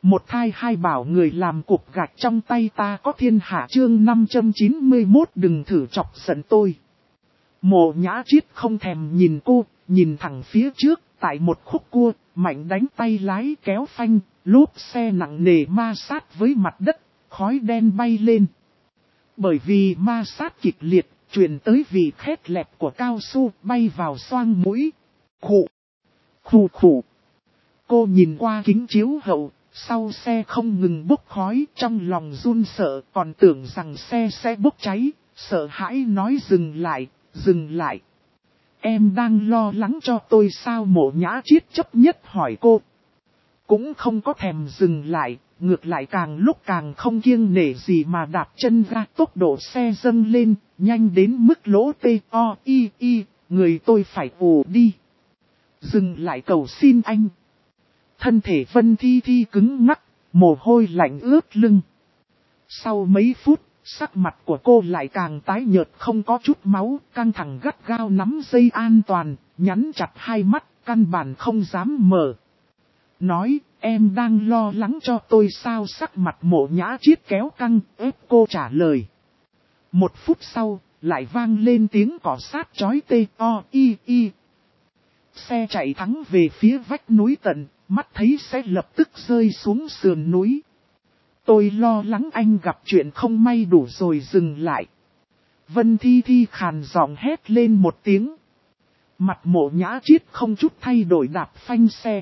Một thai hai bảo người làm cục gạch trong tay ta có thiên hạ chương 591 đừng thử chọc giận tôi. Mộ Nhã Chiết không thèm nhìn cô, nhìn thẳng phía trước, tại một khúc cua, mạnh đánh tay lái kéo phanh, lốp xe nặng nề ma sát với mặt đất, khói đen bay lên. Bởi vì ma sát kịch liệt, truyền tới vị khét lẹt của cao su bay vào xoang mũi. Khụ, khụ khụ. Cô nhìn qua kính chiếu hậu, sau xe không ngừng bốc khói, trong lòng run sợ, còn tưởng rằng xe sẽ bốc cháy, sợ hãi nói dừng lại, dừng lại. Em đang lo lắng cho tôi sao? Mộ Nhã Chiết chấp nhất hỏi cô. Cũng không có thèm dừng lại, ngược lại càng lúc càng không kiêng nể gì mà đạp chân ra, tốc độ xe dâng lên, nhanh đến mức lỗ T-O-I-I, người tôi phải ù đi. Dừng lại cầu xin anh. Thân thể Vân Thi Thi cứng ngắc, mồ hôi lạnh ướt lưng. Sau mấy phút, sắc mặt của cô lại càng tái nhợt không có chút máu, căng thẳng gắt gao nắm dây an toàn, nhắn chặt hai mắt, căn bản không dám mở. Nói, em đang lo lắng cho tôi sao? Sắc mặt Mộ Nhã Chiết kéo căng, ép cô trả lời. Một phút sau, lại vang lên tiếng cỏ sát chói T-O-I-I. Xe chạy thắng về phía vách núi tận, mắt thấy sẽ lập tức rơi xuống sườn núi. Tôi lo lắng anh gặp chuyện không may đủ rồi dừng lại. Vân Thi Thi khàn giọng hét lên một tiếng. Mặt Mộ Nhã Chiết không chút thay đổi đạp phanh xe.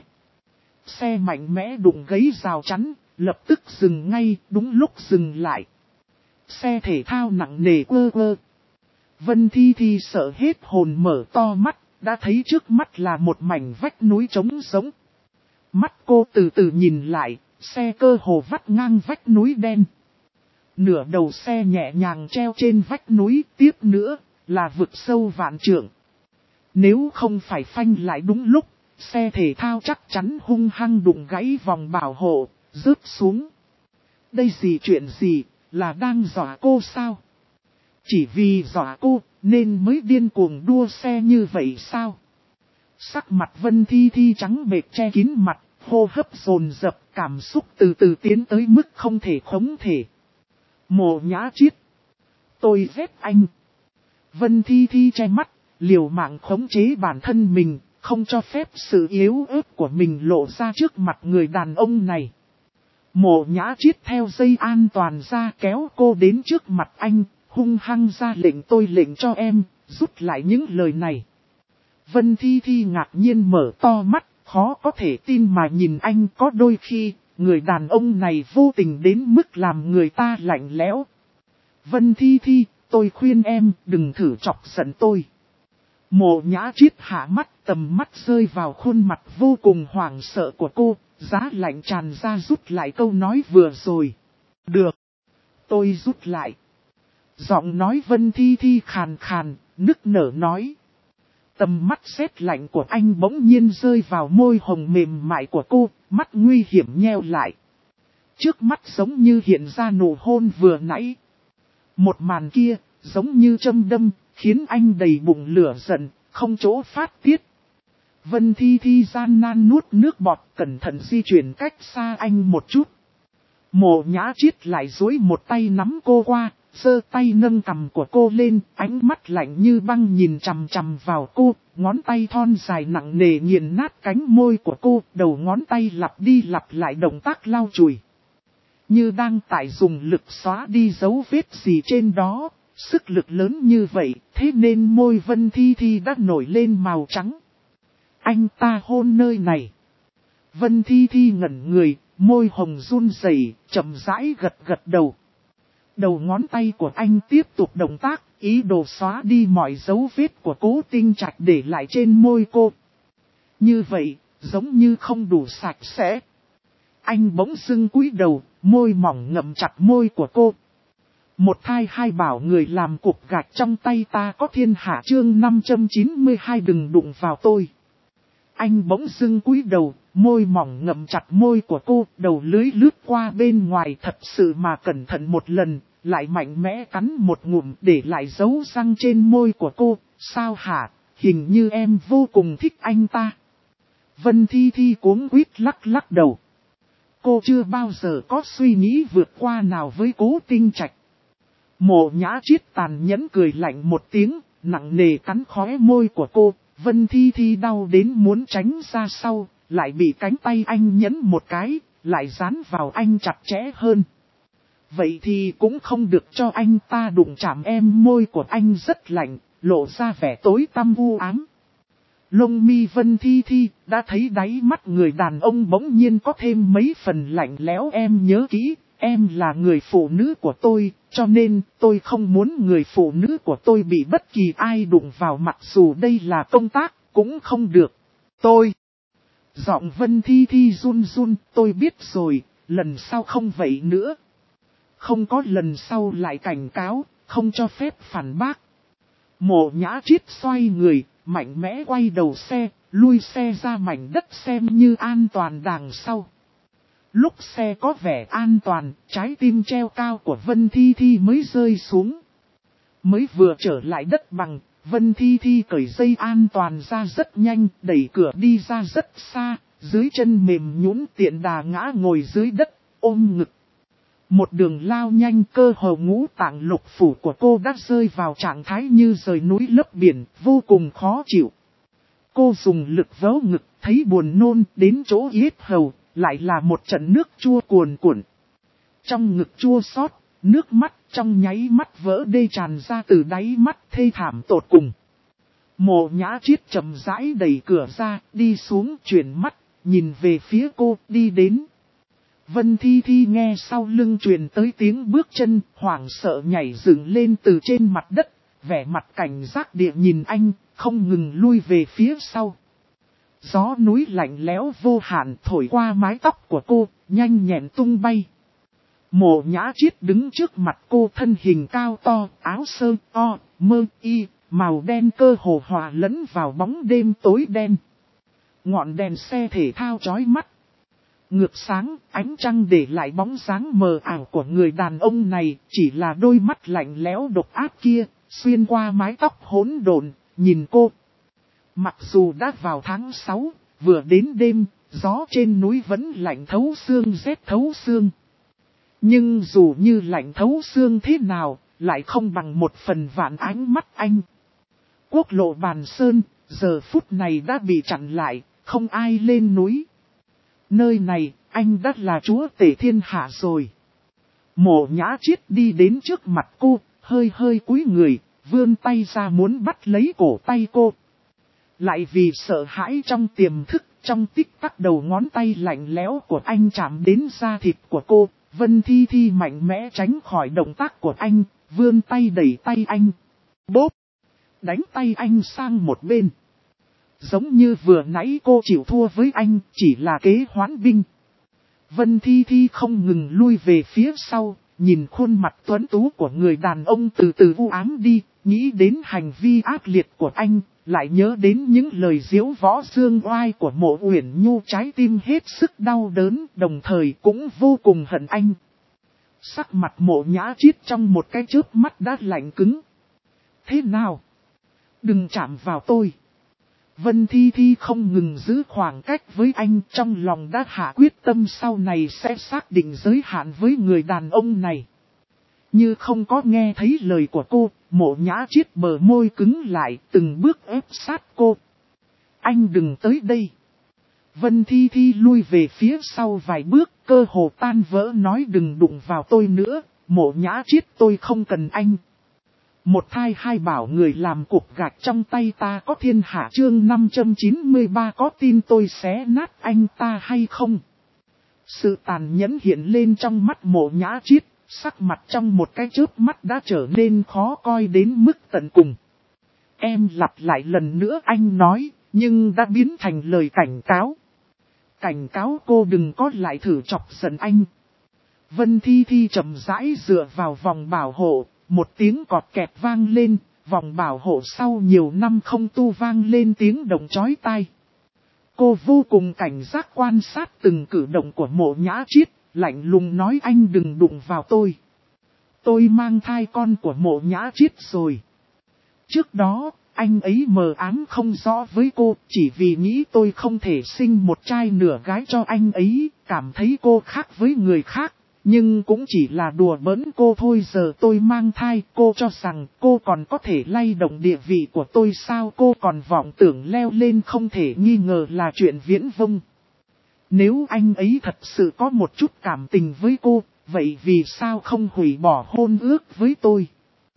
Xe mạnh mẽ đụng gáy rào chắn, lập tức dừng ngay, đúng lúc dừng lại. Xe thể thao nặng nề quơ quơ. Vân Thi Thi sợ hết hồn mở to mắt, đã thấy trước mắt là một mảnh vách núi trống rỗng. Mắt cô từ từ nhìn lại, xe cơ hồ vắt ngang vách núi đen. Nửa đầu xe nhẹ nhàng treo trên vách núi, tiếp nữa là vực sâu vạn trượng. Nếu không phải phanh lại đúng lúc, xe thể thao chắc chắn hung hăng đụng gãy vòng bảo hộ, rớt xuống. Đây chuyện gì, là đang dọa cô sao? Chỉ vì dọa cô, nên mới điên cuồng đua xe như vậy sao? Sắc mặt Vân Thi Thi trắng bệch che kín mặt, hô hấp dồn dập, cảm xúc từ từ tiến tới mức không thể khống thể. Mộ Nhã Chiết. Tôi ghét anh. Vân Thi Thi che mắt, liều mạng khống chế bản thân mình, không cho phép sự yếu ớt của mình lộ ra trước mặt người đàn ông này. Mộ Nhã Chiết theo dây an toàn ra kéo cô đến trước mặt anh, hung hăng ra lệnh tôi lệnh cho em, rút lại những lời này. Vân Thi Thi ngạc nhiên mở to mắt, khó có thể tin mà nhìn anh. Có đôi khi, người đàn ông này vô tình đến mức làm người ta lạnh lẽo. Vân Thi Thi, tôi khuyên em đừng thử chọc giận tôi. Mộ Nhã Chiết hạ mắt, tầm mắt rơi vào khuôn mặt vô cùng hoảng sợ của cô, giá lạnh tràn ra rút lại câu nói vừa rồi. Được, tôi rút lại. Giọng nói Vân Thi Thi khàn khàn, nức nở nói. Tầm mắt sét lạnh của anh bỗng nhiên rơi vào môi hồng mềm mại của cô, mắt nguy hiểm nheo lại. Trước mắt giống như hiện ra nụ hôn vừa nãy. Một màn kia, giống như châm đâm, khiến anh đầy bụng lửa giận, không chỗ phát tiết. Vân Thi Thi gian nan nuốt nước bọt, cẩn thận di chuyển cách xa anh một chút. Mộ Nhã Chiết lại duỗi một tay nắm cô qua, giơ tay nâng cằm của cô lên, ánh mắt lạnh như băng nhìn chằm chằm vào cô, ngón tay thon dài nặng nề nghiền nát cánh môi của cô, đầu ngón tay lặp đi lặp lại động tác lau chùi. Như đang tại dùng lực xóa đi dấu vết gì trên đó, sức lực lớn như vậy, thế nên môi Vân Thi Thi đã nổi lên màu trắng. Anh ta hôn nơi này. Vân Thi Thi ngẩn người, môi hồng run rẩy, chậm rãi gật gật đầu. Đầu ngón tay của anh tiếp tục động tác, ý đồ xóa đi mọi dấu vết của Cố Tinh Trạch để lại trên môi cô. Như vậy, giống như không đủ sạch sẽ. Anh bỗng dưng cúi đầu, môi mỏng ngậm chặt môi của cô. Một thai hai bảo người làm cục gạch trong tay ta có thiên hạ chương 592 đừng đụng vào tôi. Anh bỗng dưng cúi đầu, môi mỏng ngậm chặt môi của cô, đầu lưỡi lướt qua bên ngoài thật sự mà cẩn thận một lần, lại mạnh mẽ cắn một ngụm để lại dấu răng trên môi của cô. Sao hả, hình như em vô cùng thích anh ta. Vân Thi Thi cuống quýt lắc lắc đầu. cô chưa bao giờ có suy nghĩ vượt qua nào với Cố Tinh Trạch. Mộ Nhã Chiết tàn nhẫn cười lạnh một tiếng, nặng nề cắn khóe môi của cô. Vân Thi Thi đau đến muốn tránh ra sau, lại bị cánh tay anh nhấn một cái, lại dán vào anh chặt chẽ hơn. Vậy thì cũng không được cho anh ta đụng chạm em, môi của anh rất lạnh, lộ ra vẻ tối tăm u ám. Lông mi Vân Thi Thi đã thấy đáy mắt người đàn ông bỗng nhiên có thêm mấy phần lạnh lẽo. Em nhớ kỹ, em là người phụ nữ của tôi, cho nên tôi không muốn người phụ nữ của tôi bị bất kỳ ai đụng vào, mặc dù đây là công tác, cũng không được. Tôi... Giọng Vân Thi Thi run run, tôi biết rồi, lần sau không vậy nữa. Không có lần sau, lại cảnh cáo, không cho phép phản bác. Mộ Nhã Chiết xoay người, mạnh mẽ quay đầu xe, lui xe ra mảnh đất xem như an toàn đằng sau. Lúc xe có vẻ an toàn, trái tim treo cao của Vân Thi Thi mới rơi xuống. Mới vừa trở lại đất bằng, Vân Thi Thi cởi dây an toàn ra rất nhanh, đẩy cửa đi ra rất xa, dưới chân mềm nhũn tiện đà ngã ngồi dưới đất, ôm ngực. Một đường lao nhanh, cơ hồ ngũ tạng lục phủ của cô đã rơi vào trạng thái như rời núi lấp biển, vô cùng khó chịu. Cô dùng lực vớ ngực, thấy buồn nôn đến chỗ yết hầu, lại là một trận nước chua cuồn cuộn. Trong ngực chua xót, nước mắt trong nháy mắt vỡ đê tràn ra từ đáy mắt, thê thảm tột cùng. Mộ Nhã Chiết chậm rãi đẩy cửa ra, đi xuống, chuyển mắt, nhìn về phía cô, đi đến. Vân Thi Thi nghe sau lưng truyền tới tiếng bước chân, hoảng sợ nhảy dựng lên từ trên mặt đất, vẻ mặt cảnh giác địa nhìn anh, không ngừng lui về phía sau. Gió núi lạnh lẽo vô hạn thổi qua mái tóc của cô, nhanh nhẹn tung bay. Mộ Nhã Chiết đứng trước mặt cô, thân hình cao to, áo sơ o, mơ y, màu đen cơ hồ hòa lẫn vào bóng đêm tối đen. Ngọn đèn xe thể thao chói mắt. Ngược sáng, ánh trăng để lại bóng dáng mờ ảo của người đàn ông này, chỉ là đôi mắt lạnh lẽo độc ác kia, xuyên qua mái tóc hỗn độn, nhìn cô. Mặc dù đã vào tháng 6, vừa đến đêm, gió trên núi vẫn lạnh thấu xương, rét thấu xương. Nhưng dù như lạnh thấu xương thế nào, lại không bằng một phần vạn ánh mắt anh. Quốc lộ Bàn Sơn, giờ phút này đã bị chặn lại, không ai lên núi. Nơi này, anh đã là chúa tể thiên hạ rồi. Mộ Nhã Chiết đi đến trước mặt cô, hơi hơi cúi người, vươn tay ra muốn bắt lấy cổ tay cô. Lại vì sợ hãi trong tiềm thức, trong tích tắc đầu ngón tay lạnh lẽo của anh chạm đến da thịt của cô, Vân Thi Thi mạnh mẽ tránh khỏi động tác của anh, vươn tay đẩy tay anh. Bốp! Đánh tay anh sang một bên. Giống như vừa nãy cô chịu thua với anh, chỉ là kế hoãn binh. Vân Thi Thi không ngừng lui về phía sau, nhìn khuôn mặt tuấn tú của người đàn ông từ từ u ám đi, nghĩ đến hành vi ác liệt của anh, lại nhớ đến những lời diễu võ dương oai của Mộ Uyển Nhu, trái tim hết sức đau đớn, đồng thời cũng vô cùng hận anh. Sắc mặt Mộ Nhã Chiết trong một cái chớp mắt đã lạnh cứng. Thế nào? Đừng chạm vào tôi. Vân Thi Thi không ngừng giữ khoảng cách với anh, trong lòng đã hạ quyết tâm sau này sẽ xác định giới hạn với người đàn ông này. Như không có nghe thấy lời của cô, Mộ Nhã Chiết bờ môi cứng lại, từng bước ép sát cô. Anh đừng tới đây. Vân Thi Thi lui về phía sau vài bước, cơ hồ tan vỡ nói đừng đụng vào tôi nữa, Mộ Nhã Chiết tôi không cần anh. Một thai hai bảo người làm cục gạch trong tay ta có thiên hạ, chương 593 có tin tôi xé nát anh ta hay không? Sự tàn nhẫn hiện lên trong mắt Mộ Nhã Chiết, sắc mặt trong một cái chớp mắt đã trở nên khó coi đến mức tận cùng. Em lặp lại lần nữa anh nói, nhưng đã biến thành lời cảnh cáo. Cảnh cáo cô đừng có lại thử chọc giận anh. Vân Thi Thi chậm rãi dựa vào vòng bảo hộ. Một tiếng cọt kẹt vang lên, vòng bảo hộ sau nhiều năm không tu vang lên tiếng động chói tai. Cô vô cùng cảnh giác quan sát từng cử động của Mộ Nhã Chiết, lạnh lùng nói anh đừng đụng vào tôi. Tôi mang thai con của Mộ Nhã Chiết rồi. Trước đó, anh ấy mờ ám không rõ với cô, chỉ vì nghĩ tôi không thể sinh một trai nửa gái cho anh ấy, cảm thấy cô khác với người khác. Nhưng cũng chỉ là đùa bỡn cô thôi, giờ tôi mang thai, cô cho rằng cô còn có thể lay động địa vị của tôi sao? Cô còn vọng tưởng leo lên, không thể nghi ngờ là chuyện viễn vông. Nếu anh ấy thật sự có một chút cảm tình với cô, vậy vì sao không hủy bỏ hôn ước với tôi?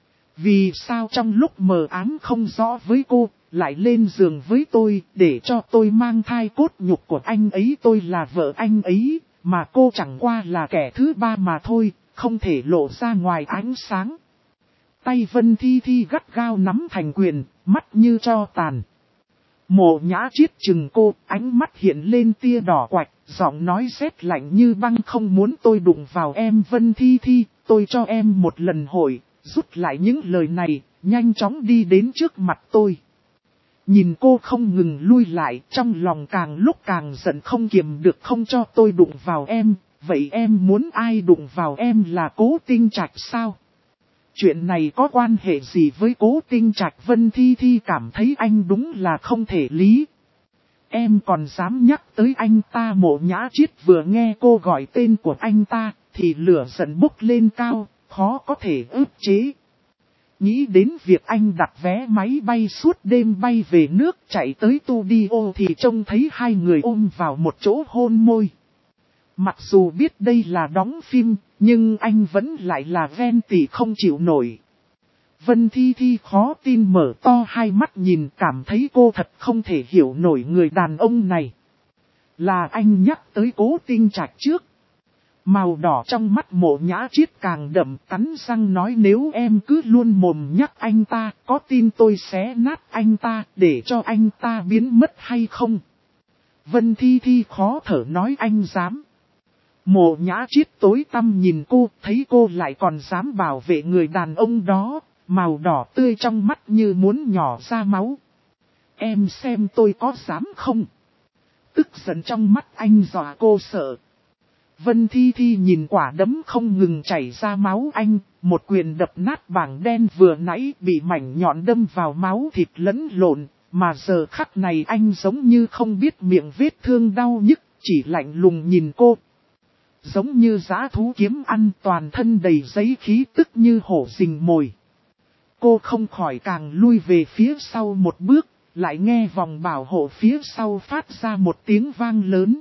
Vì sao trong lúc mờ ám không rõ với cô, lại lên giường với tôi để cho tôi mang thai cốt nhục của anh ấy? Tôi là vợ anh ấy, mà cô chẳng qua là kẻ thứ ba mà thôi, không thể lộ ra ngoài ánh sáng. Tay Vân Thi Thi gắt gao nắm thành quyền, mắt như tro tàn. Mộ Nhã Triết chừng cô, ánh mắt hiện lên tia đỏ quạch, giọng nói rét lạnh như băng. Không muốn tôi đụng vào em Vân Thi Thi, tôi cho em một lần hội. Rút lại những lời này, nhanh chóng đi đến trước mặt tôi. Nhìn cô không ngừng lui lại, trong lòng càng lúc càng giận không kiềm được. Không cho tôi đụng vào em, vậy em muốn ai đụng vào em? Là Cố Tinh Trạch sao? Chuyện này có quan hệ gì với Cố Tinh Trạch? Vân Thi Thi cảm thấy anh đúng là không thể lý. Em còn dám nhắc tới anh ta? Mộ Nhã Triết vừa nghe cô gọi tên của anh ta, thì lửa giận bốc lên cao, khó có thể ức chế. Nghĩ đến việc anh đặt vé máy bay suốt đêm bay về nước chạy tới studio thì trông thấy hai người ôm vào một chỗ hôn môi. Mặc dù biết đây là đóng phim, nhưng anh vẫn lại là ghen tị không chịu nổi. Vân Thi Thi khó tin mở to hai mắt nhìn, cảm thấy cô thật không thể hiểu nổi người đàn ông này. Là anh nhắc tới Cố Tinh Trạch trước. Màu đỏ trong mắt Mộ Nhã Triết càng đậm, cắn răng nói, nếu em cứ luôn mồm nhắc anh ta, có tin tôi xé nát anh ta để cho anh ta biến mất hay không? Vân Thi Thi khó thở nói, anh dám. Mộ Nhã Triết tối tăm nhìn cô, thấy cô lại còn dám bảo vệ người đàn ông đó, màu đỏ tươi trong mắt như muốn nhỏ ra máu. Em xem tôi có dám không? Tức giận trong mắt anh dọa cô sợ. Vân Thi Thi nhìn quả đấm không ngừng chảy ra máu anh, một quyền đập nát bảng đen vừa nãy bị mảnh nhọn đâm vào máu thịt lẫn lộn, mà giờ khắc này anh giống như không biết miệng vết thương đau nhức, chỉ lạnh lùng nhìn cô. Giống như dã thú kiếm ăn, toàn thân đầy giấy khí tức như hổ rình mồi. Cô không khỏi càng lui về phía sau một bước, lại nghe vòng bảo hộ phía sau phát ra một tiếng vang lớn.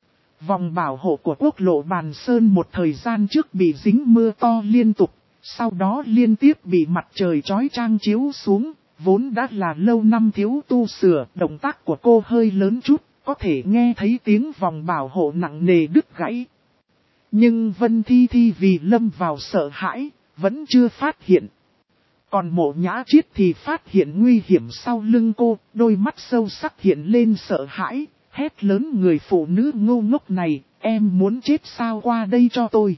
Vòng bảo hộ của quốc lộ Bàn Sơn một thời gian trước bị dính mưa to liên tục, sau đó liên tiếp bị mặt trời chói chang chiếu xuống, vốn đã là lâu năm thiếu tu sửa. Động tác của cô hơi lớn chút, có thể nghe thấy tiếng vòng bảo hộ nặng nề đứt gãy. Nhưng Vân Thi Thi vì lâm vào sợ hãi, vẫn chưa phát hiện. Còn Mộ Nhã Triết thì phát hiện nguy hiểm sau lưng cô, đôi mắt sâu sắc hiện lên sợ hãi, hét lớn, người phụ nữ ngu ngốc này, em muốn chết sao, qua đây cho tôi.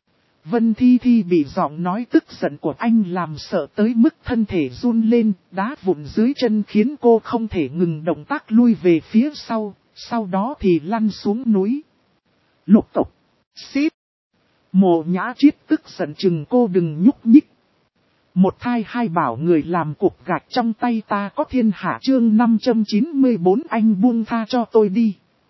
Vân Thi Thi bị giọng nói tức giận của anh làm sợ tới mức thân thể run lên, đá vụn dưới chân khiến cô không thể ngừng động tác lui về phía sau đó thì lăn xuống núi. Lục tục, xít. Mộ Nhã Triết tức giận chừng cô đừng nhúc nhích. Một thai hai bảo người làm cục gạch trong tay ta có thiên hạ. Chương 594, anh buông tha cho tôi đi.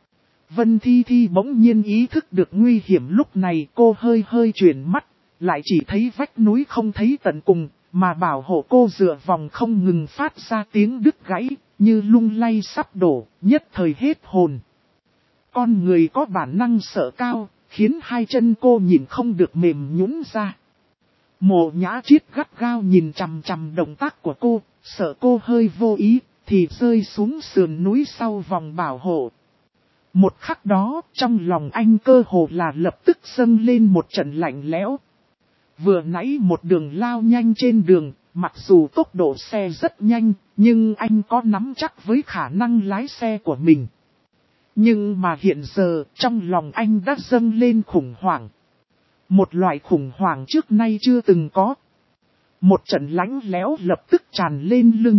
Vân Thi Thi bỗng nhiên ý thức được nguy hiểm, lúc này cô hơi chuyển mắt, lại chỉ thấy vách núi không thấy tận cùng, mà bảo hộ cô dựa vòng không ngừng phát ra tiếng đứt gãy, như lung lay sắp đổ, nhất thời hết hồn. Con người có bản năng sợ cao, khiến hai chân cô nhìn không được mềm nhũn ra. Mộ Nhã Triết gắt gao nhìn chằm chằm động tác của cô, sợ cô hơi vô ý, thì rơi xuống sườn núi sau vòng bảo hộ. Một khắc đó, trong lòng anh cơ hồ là lập tức dâng lên một trận lạnh lẽo. Vừa nãy một đường lao nhanh trên đường, mặc dù tốc độ xe rất nhanh, nhưng anh có nắm chắc với khả năng lái xe của mình. Nhưng mà hiện giờ, trong lòng anh đã dâng lên khủng hoảng. Một loại khủng hoảng trước nay chưa từng có. Một trận lạnh lẽo lập tức tràn lên lưng.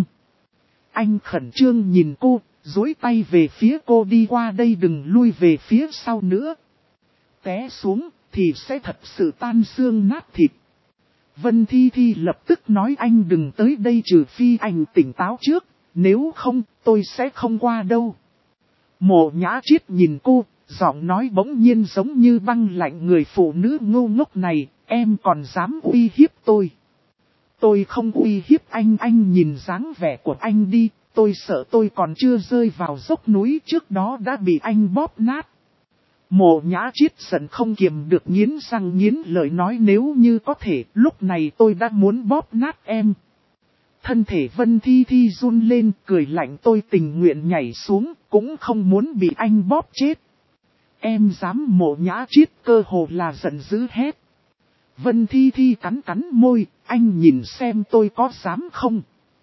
Anh khẩn trương nhìn cô, duỗi tay về phía cô, đi qua đây, đừng lui về phía sau nữa. Té xuống thì sẽ thật sự tan xương nát thịt. Vân Thi Thi lập tức nói anh đừng tới đây trừ phi anh tỉnh táo trước, nếu không tôi sẽ không qua đâu. Mộ Nhã Triết nhìn cô, giọng nói bỗng nhiên giống như băng lạnh, người phụ nữ ngu ngốc này, em còn dám uy hiếp tôi. Tôi không uy hiếp anh nhìn dáng vẻ của anh đi, tôi sợ tôi còn chưa rơi vào dốc núi trước đó đã bị anh bóp nát. Mộ Nhã Triết giận không kiềm được nghiến răng nghiến lợi nói nếu như có thể, lúc này tôi đã muốn bóp nát em. Thân thể Vân Thi Thi run lên, cười lạnh tôi tình nguyện nhảy xuống, cũng không muốn bị anh bóp chết. Em dám? Mộ Nhã Triết cơ hồ là giận dữ hét. Vân Thi Thi cắn cắn môi, anh nhìn xem tôi có dám không?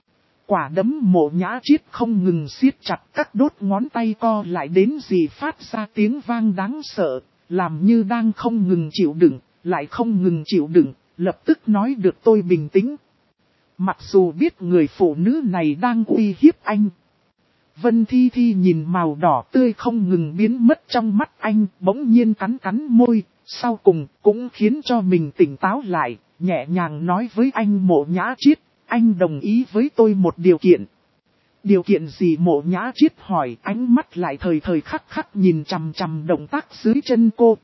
Quả đấm Mộ Nhã Triết không ngừng siết chặt, các đốt ngón tay co lại đến gì phát ra tiếng vang đáng sợ, làm như đang không ngừng chịu đựng, lại không ngừng chịu đựng, lập tức nói được tôi bình tĩnh. Mặc dù biết người phụ nữ này đang uy hiếp anh. Vân Thi Thi nhìn màu đỏ tươi không ngừng biến mất trong mắt anh, bỗng nhiên cắn cắn môi, sau cùng cũng khiến cho mình tỉnh táo lại, nhẹ nhàng nói với anh Mộ Nhã Triết, anh đồng ý với tôi một điều kiện. Điều kiện gì? Mộ Nhã Triết hỏi, ánh mắt lại thời thời khắc khắc nhìn chằm chằm động tác dưới chân cô.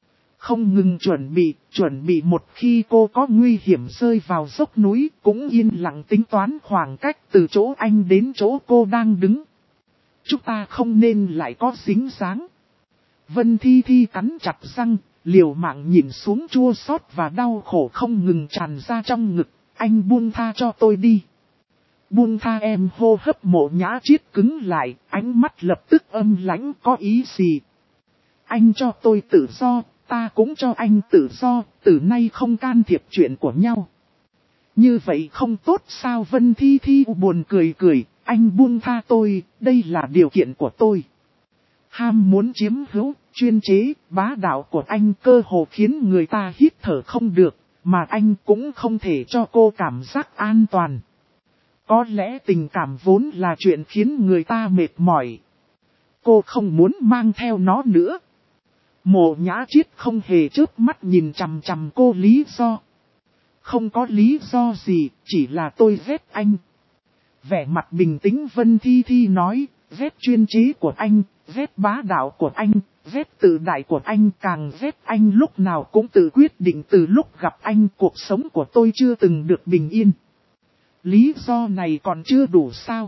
Không ngừng chuẩn bị một khi cô có nguy hiểm rơi vào dốc núi, cũng yên lặng tính toán khoảng cách từ chỗ anh đến chỗ cô đang đứng. Chúng ta không nên lại có dính dáng. Vân Thi Thi cắn chặt răng, liều mạng nhìn xuống chua xót và đau khổ không ngừng tràn ra trong ngực. Anh buông tha cho tôi đi. Buông tha em? Hô hấp Mộ Nhã Triết cứng lại, ánh mắt lập tức âm lãnh. Có ý gì? Anh cho tôi tự do, ta cũng cho anh tự do, từ nay không can thiệp chuyện của nhau. Như vậy không tốt sao? Vân Thi Thi buồn cười, anh buông tha tôi, đây là điều kiện của tôi. Ham muốn chiếm hữu, chuyên chế, bá đạo của anh cơ hồ khiến người ta hít thở không được, mà anh cũng không thể cho cô cảm giác an toàn. Có lẽ tình cảm vốn là chuyện khiến người ta mệt mỏi. Cô không muốn mang theo nó nữa. Mộ Nhã Triết không hề chớp mắt nhìn chằm chằm cô. Lý do? Không có lý do gì, chỉ là tôi ghét anh. Vẻ mặt bình tĩnh Vân Thi Thi nói, ghét chuyên chế của anh, ghét bá đạo của anh, ghét tự đại của anh, càng ghét anh lúc nào cũng tự quyết định. Từ lúc gặp anh cuộc sống của tôi chưa từng được bình yên. Lý do này còn chưa đủ sao?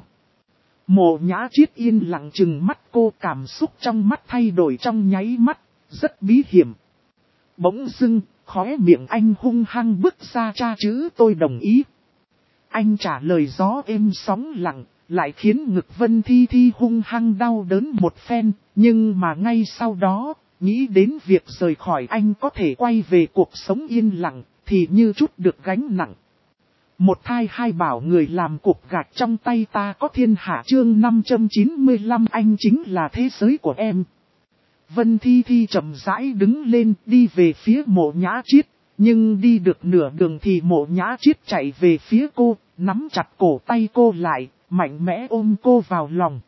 Mộ Nhã Triết yên lặng trừng mắt cô, cảm xúc trong mắt thay đổi trong nháy mắt, rất bí hiểm. Bỗng dưng, khóe miệng anh hung hăng bứt ra cha chữ tôi đồng ý. Anh trả lời gió êm sóng lặng, lại khiến ngực Vân Thi Thi hung hăng đau đớn một phen, nhưng mà ngay sau đó, nghĩ đến việc rời khỏi anh có thể quay về cuộc sống yên lặng, thì như chút được gánh nặng. Một thai hai bảo người làm cục gạch trong tay ta có thiên hạ. Chương 595 anh chính là thế giới của em. Vân Thi Thi chậm rãi đứng lên đi về phía Mộ Nhã Triết, nhưng đi được nửa đường thì Mộ Nhã Triết chạy về phía cô, nắm chặt cổ tay cô lại, mạnh mẽ ôm cô vào lòng.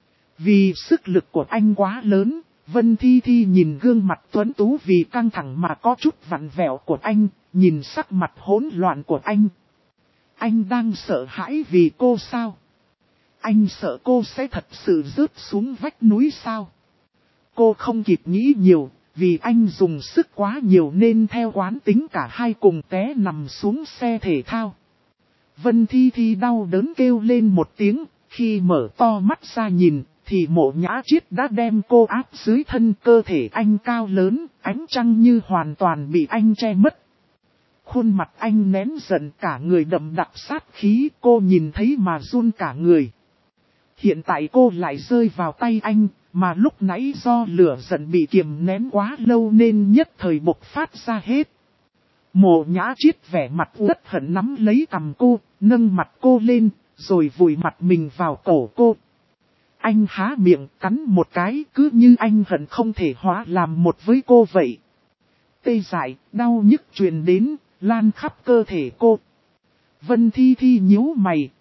Vì sức lực của anh quá lớn, Vân Thi Thi nhìn gương mặt tuấn tú vì căng thẳng mà có chút vặn vẹo của anh, nhìn sắc mặt hỗn loạn của anh. Anh đang sợ hãi vì cô sao? Anh sợ cô sẽ thật sự rớt xuống vách núi sao? Cô không kịp nghĩ nhiều, vì anh dùng sức quá nhiều nên theo quán tính cả hai cùng té nằm xuống xe thể thao. Vân Thi Thi đau đớn kêu lên một tiếng, khi mở to mắt ra nhìn, thì Mộ Nhã Triết đã đem cô áp dưới thân. Cơ thể anh cao lớn, ánh trăng như hoàn toàn bị anh che mất. Khuôn mặt anh nén giận, cả người đậm đặc sát khí, cô nhìn thấy mà run cả người. Hiện tại cô lại rơi vào tay anh, mà lúc nãy do lửa giận bị kiềm nén quá lâu nên nhất thời bộc phát ra hết. Mộ Nhã Triết vẻ mặt uất hận nắm lấy cằm cô, nâng mặt cô lên, rồi vùi mặt mình vào cổ cô. Anh há miệng cắn một cái, cứ như anh hận không thể hóa làm một với cô vậy. Tê dại, đau nhức truyền đến, lan khắp cơ thể cô. Vân Thi Thi nhíu mày,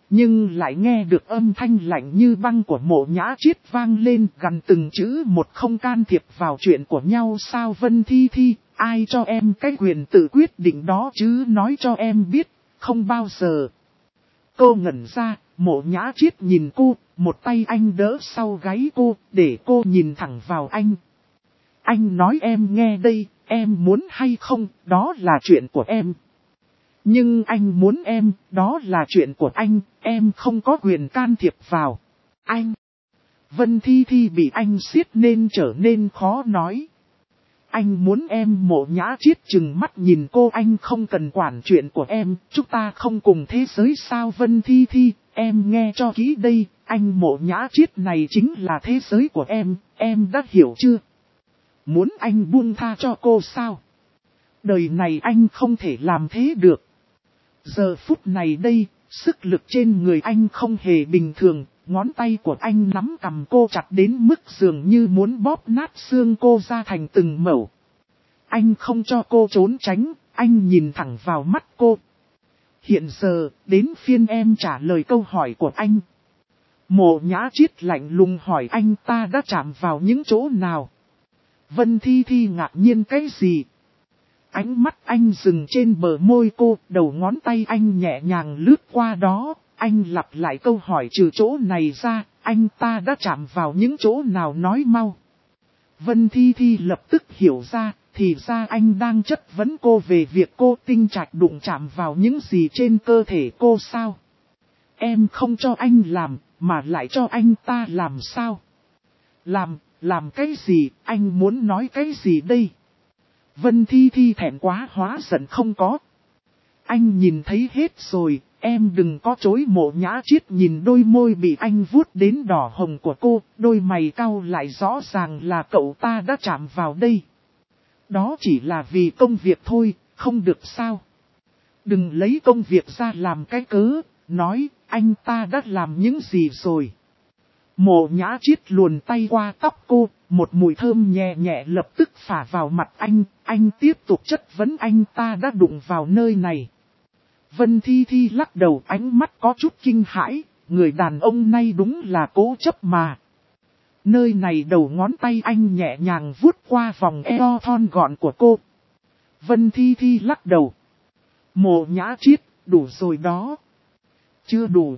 nhưng lại nghe được âm thanh lạnh như băng của Mộ Nhã Chiết vang lên, gần từng chữ một: không can thiệp vào chuyện của nhau sao Vân Thi Thi, ai cho em cái quyền tự quyết định đó chứ, nói cho em biết, không bao giờ. Cô ngẩn ra, Mộ Nhã Chiết nhìn cô, một tay anh đỡ sau gáy cô, để cô nhìn thẳng vào anh. Anh nói em nghe đây, em muốn hay không, đó là chuyện của em. Nhưng anh muốn em, đó là chuyện của anh, em không có quyền can thiệp vào. Anh. Vân Thi Thi bị anh siết nên trở nên khó nói. Anh muốn em. Mộ Nhã Chiết chừng mắt nhìn cô, anh không cần quản chuyện của em, chúng ta không cùng thế giới sao Vân Thi Thi, em nghe cho kỹ đây, anh Mộ Nhã Chiết này chính là thế giới của em đã hiểu chưa? Muốn anh buông tha cho cô sao? Đời này anh không thể làm thế được. Giờ phút này đây, sức lực trên người anh không hề bình thường, ngón tay của anh nắm cầm cô chặt đến mức dường như muốn bóp nát xương cô ra thành từng mẩu. Anh không cho cô trốn tránh, anh nhìn thẳng vào mắt cô. Hiện giờ, đến phiên em trả lời câu hỏi của anh. Mộ Nhã Chiết lạnh lùng hỏi anh, ta đã chạm vào những chỗ nào? Vân Thi Thi ngạc nhiên cái gì? Ánh mắt anh dừng trên bờ môi cô, đầu ngón tay anh nhẹ nhàng lướt qua đó, anh lặp lại câu hỏi, trừ chỗ này ra, anh ta đã chạm vào những chỗ nào nói mau. Vân Thi Thi lập tức hiểu ra, thì ra anh đang chất vấn cô về việc cô tinh trạch đụng chạm vào những gì trên cơ thể cô sao. Em không cho anh làm, mà lại cho anh ta làm sao? Làm cái gì, anh muốn nói cái gì đây? Vân Thi Thi thẹn quá hóa giận không có. Anh nhìn thấy hết rồi, em đừng có chối. Mộ Nhã Chiết nhìn đôi môi bị anh vuốt đến đỏ hồng của cô, đôi mày cau lại, rõ ràng là cậu ta đã chạm vào đây. Đó chỉ là vì công việc thôi, không được sao? Đừng lấy công việc ra làm cái cớ, nói anh ta đã làm những gì rồi. Mộ Nhã Chiết luồn tay qua tóc cô, một mùi thơm nhẹ nhẹ lập tức phả vào mặt anh tiếp tục chất vấn anh ta đã đụng vào nơi này. Vân Thi Thi lắc đầu, ánh mắt có chút kinh hãi, người đàn ông này đúng là cố chấp mà. Nơi này, đầu ngón tay anh nhẹ nhàng vuốt qua vòng eo thon gọn của cô. Vân Thi Thi lắc đầu. Mộ Nhã Chiết, đủ rồi đó. Chưa đủ.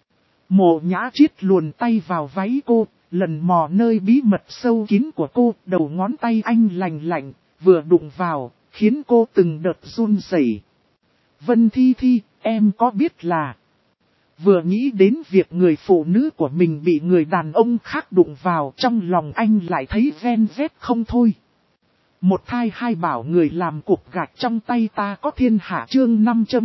Mộ Nhã Chiết luồn tay vào váy cô, lần mò nơi bí mật sâu kín của cô, đầu ngón tay anh lạnh lạnh, vừa đụng vào, khiến cô từng đợt run rẩy. Vân Thi Thi, em có biết là... Vừa nghĩ đến việc người phụ nữ của mình bị người đàn ông khác đụng vào, trong lòng anh lại thấy ven vét không thôi. Một thai hai bảo người làm cục gạch trong tay ta có thiên hạ, chương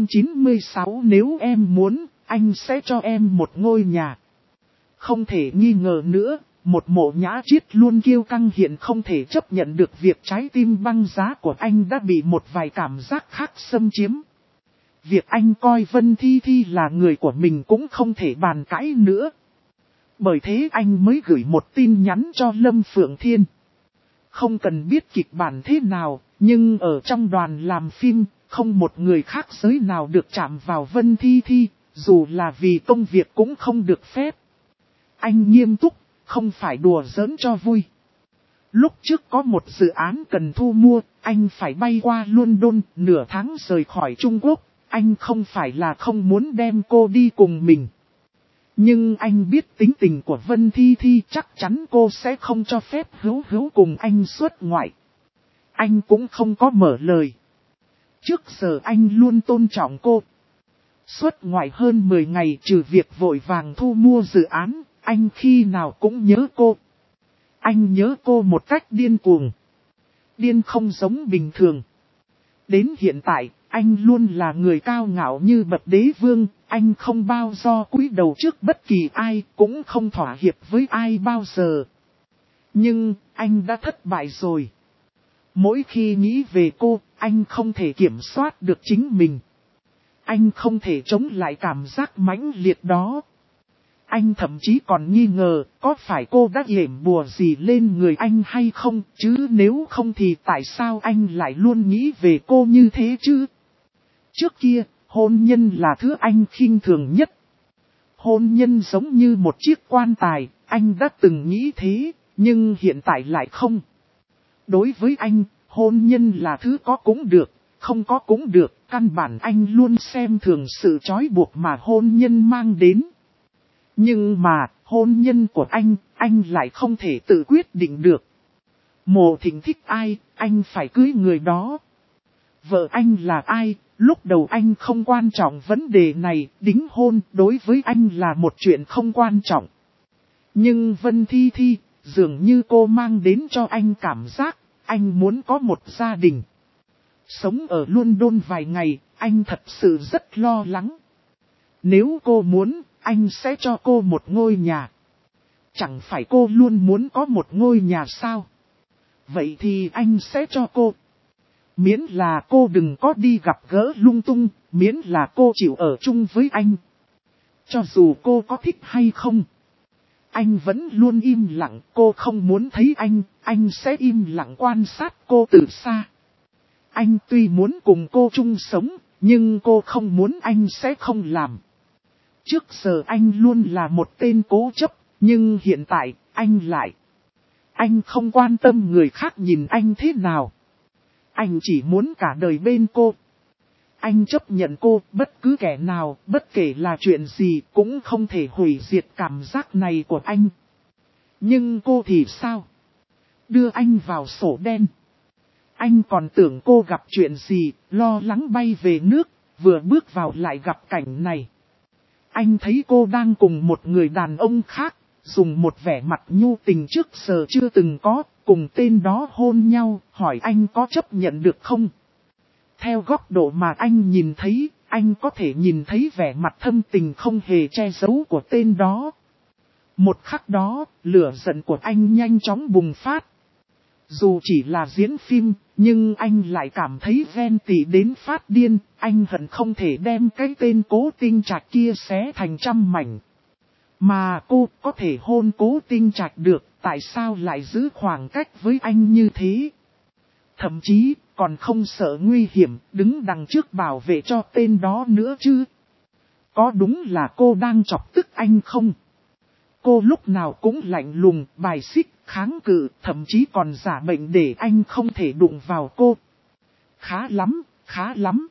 596. Nếu em muốn, anh sẽ cho em một ngôi nhà. Không thể nghi ngờ nữa, một Mộ Nhã Chiết luôn kiêu căng hiện không thể chấp nhận được việc trái tim băng giá của anh đã bị một vài cảm giác khác xâm chiếm. Việc anh coi Vân Thi Thi là người của mình cũng không thể bàn cãi nữa. Bởi thế anh mới gửi một tin nhắn cho Lâm Phượng Thiên. Không cần biết kịch bản thế nào, nhưng ở trong đoàn làm phim, không một người khác giới nào được chạm vào Vân Thi Thi, dù là vì công việc cũng không được phép. Anh nghiêm túc, không phải đùa giỡn cho vui. Lúc trước có một dự án cần thu mua, anh phải bay qua London, nửa tháng rời khỏi Trung Quốc. Anh không phải là không muốn đem cô đi cùng mình. Nhưng anh biết tính tình của Vân Thi Thi, chắc chắn cô sẽ không cho phép Hữu cùng anh xuất ngoại. Anh cũng không có mở lời. Trước giờ anh luôn tôn trọng cô. Xuất ngoại hơn 10 ngày, trừ việc vội vàng thu mua dự án, anh khi nào cũng nhớ cô. Anh nhớ cô một cách điên cuồng. Điên không giống bình thường. Đến hiện tại, anh luôn là người cao ngạo như bậc đế vương, anh không bao giờ cúi đầu trước bất kỳ ai, cũng không thỏa hiệp với ai bao giờ. Nhưng, anh đã thất bại rồi. Mỗi khi nghĩ về cô, anh không thể kiểm soát được chính mình. Anh không thể chống lại cảm giác mãnh liệt đó. Anh thậm chí còn nghi ngờ, có phải cô đã yểm bùa gì lên người anh hay không, chứ nếu không thì tại sao anh lại luôn nghĩ về cô như thế chứ? Trước kia, hôn nhân là thứ anh khinh thường nhất. hôn nhân giống như một chiếc quan tài, anh đã từng nghĩ thế, nhưng hiện tại lại không. Đối với anh, hôn nhân là thứ có cũng được, không có cũng được, căn bản anh luôn xem thường sự trói buộc mà hôn nhân mang đến. Nhưng mà, hôn nhân của anh lại không thể tự quyết định được. Mộ Thịnh thích ai, anh phải cưới người đó. Vợ anh là ai, lúc đầu anh không quan trọng vấn đề này, đính hôn đối với anh là một chuyện không quan trọng. Nhưng Vân Thi Thi, dường như cô mang đến cho anh cảm giác, anh muốn có một gia đình. Sống ở London vài ngày, anh thật sự rất lo lắng. Nếu cô muốn, anh sẽ cho cô một ngôi nhà. Chẳng phải cô luôn muốn có một ngôi nhà sao? Vậy thì anh sẽ cho cô. Miễn là cô đừng có đi gặp gỡ lung tung, miễn là cô chịu ở chung với anh. Cho dù cô có thích hay không. Anh vẫn luôn im lặng, cô không muốn thấy anh sẽ im lặng quan sát cô từ xa. Anh tuy muốn cùng cô chung sống, nhưng cô không muốn anh sẽ không làm. Trước giờ anh luôn là một tên cố chấp, nhưng hiện tại, anh không quan tâm người khác nhìn anh thế nào. Anh chỉ muốn cả đời bên cô. Anh chấp nhận cô, bất cứ kẻ nào, bất kể là chuyện gì, cũng không thể hủy diệt cảm giác này của anh. Nhưng cô thì sao? Đưa anh vào sổ đen. Anh còn tưởng cô gặp chuyện gì, lo lắng bay về nước, vừa bước vào lại gặp cảnh này. Anh thấy cô đang cùng một người đàn ông khác, dùng một vẻ mặt nhu tình trước giờ chưa từng có, cùng tên đó hôn nhau, hỏi anh có chấp nhận được không? Theo góc độ mà anh nhìn thấy, anh có thể nhìn thấy vẻ mặt thâm tình không hề che giấu của tên đó. Một khắc đó, lửa giận của anh nhanh chóng bùng phát. Dù chỉ là diễn phim, nhưng anh lại cảm thấy ghen tị đến phát điên, anh hận không thể đem cái tên Cố Tinh Trạch kia xé thành trăm mảnh. Mà cô có thể hôn Cố Tinh Trạch được, tại sao lại giữ khoảng cách với anh như thế? Thậm chí, còn không sợ nguy hiểm, đứng đằng trước bảo vệ cho tên đó nữa chứ. Có đúng là cô đang chọc tức anh không? Cô lúc nào cũng lạnh lùng, bài xích, kháng cự, thậm chí còn giả bệnh để anh không thể đụng vào cô. Khá lắm, khá lắm.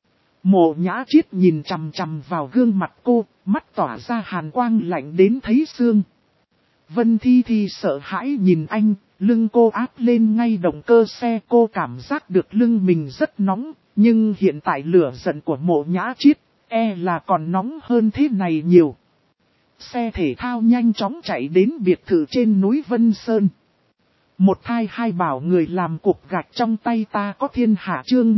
Mộ Nhã Triết nhìn chằm chằm vào gương mặt cô, mắt tỏa ra hàn quang lạnh đến thấy xương. Vân Thi Thi sợ hãi nhìn anh, lưng cô áp lên ngay động cơ xe, cô cảm giác được lưng mình rất nóng, nhưng hiện tại lửa giận của Mộ Nhã Triết, là còn nóng hơn thế này nhiều. Xe thể thao nhanh chóng chạy đến biệt thự trên núi Vân Sơn. Một thai hai bảo người làm cục gạch trong tay ta có thiên hạ chương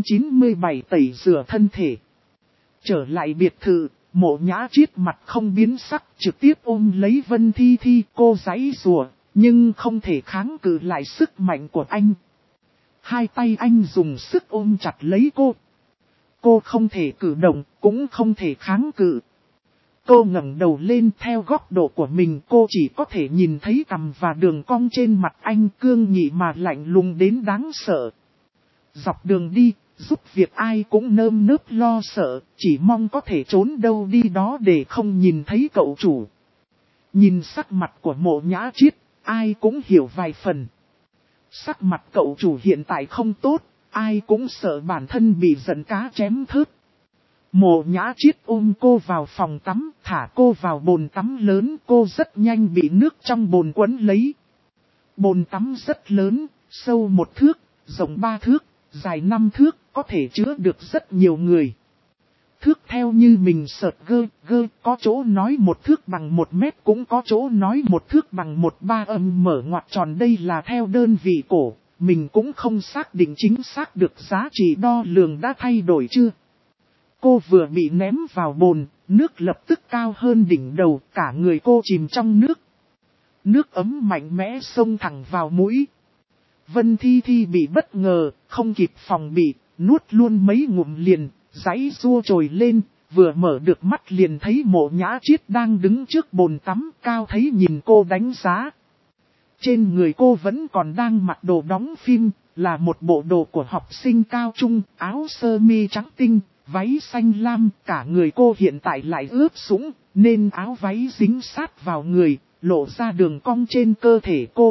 597 tẩy rửa thân thể. Trở lại biệt thự, Mộ Nhã Triết mặt không biến sắc trực tiếp ôm lấy Vân Thi Thi, cô giãy giụa, nhưng không thể kháng cự lại sức mạnh của anh. Hai tay anh dùng sức ôm chặt lấy cô. Cô không thể cử động, cũng không thể kháng cự. Cô ngẩng đầu lên theo góc độ của mình, cô chỉ có thể nhìn thấy cằm và đường cong trên mặt anh cương nghị mà lạnh lùng đến đáng sợ. Dọc đường đi, giúp việc ai cũng nơm nớp lo sợ, chỉ mong có thể trốn đâu đi đó để không nhìn thấy cậu chủ. Nhìn sắc mặt của Mộ Nhã Triết, ai cũng hiểu vài phần. Sắc mặt cậu chủ hiện tại không tốt, ai cũng sợ bản thân bị giận cá chém thớt. Mộ Nhã Triết ôm cô vào phòng tắm, thả cô vào bồn tắm lớn, cô rất nhanh bị nước trong bồn quấn lấy. Bồn tắm rất lớn, sâu 1 thước, rộng 3 thước, dài 5 thước, có thể chứa được rất nhiều người. Thước theo như mình sợt gơ, có chỗ nói 1 thước bằng 1 mét, cũng có chỗ nói 1 thước bằng 1/3 âm mở ngoặc tròn, đây là theo đơn vị cổ, mình cũng không xác định chính xác được giá trị đo lường đã thay đổi chưa. Cô vừa bị ném vào bồn, nước lập tức cao hơn đỉnh đầu, cả người cô chìm trong nước. Nước ấm mạnh mẽ xông thẳng vào mũi. Vân Thi Thi bị bất ngờ, không kịp phòng bị, nuốt luôn mấy ngụm liền, giãy giụa trồi lên, vừa mở được mắt liền thấy Mộ Nhã Triết đang đứng trước bồn tắm, cao thấy nhìn cô đánh giá. Trên người cô vẫn còn đang mặc đồ đóng phim, là một bộ đồ của học sinh cao trung, áo sơ mi trắng tinh. váy xanh lam, cả người cô hiện tại lại ướt sũng, nên áo váy dính sát vào người, lộ ra đường cong trên cơ thể cô.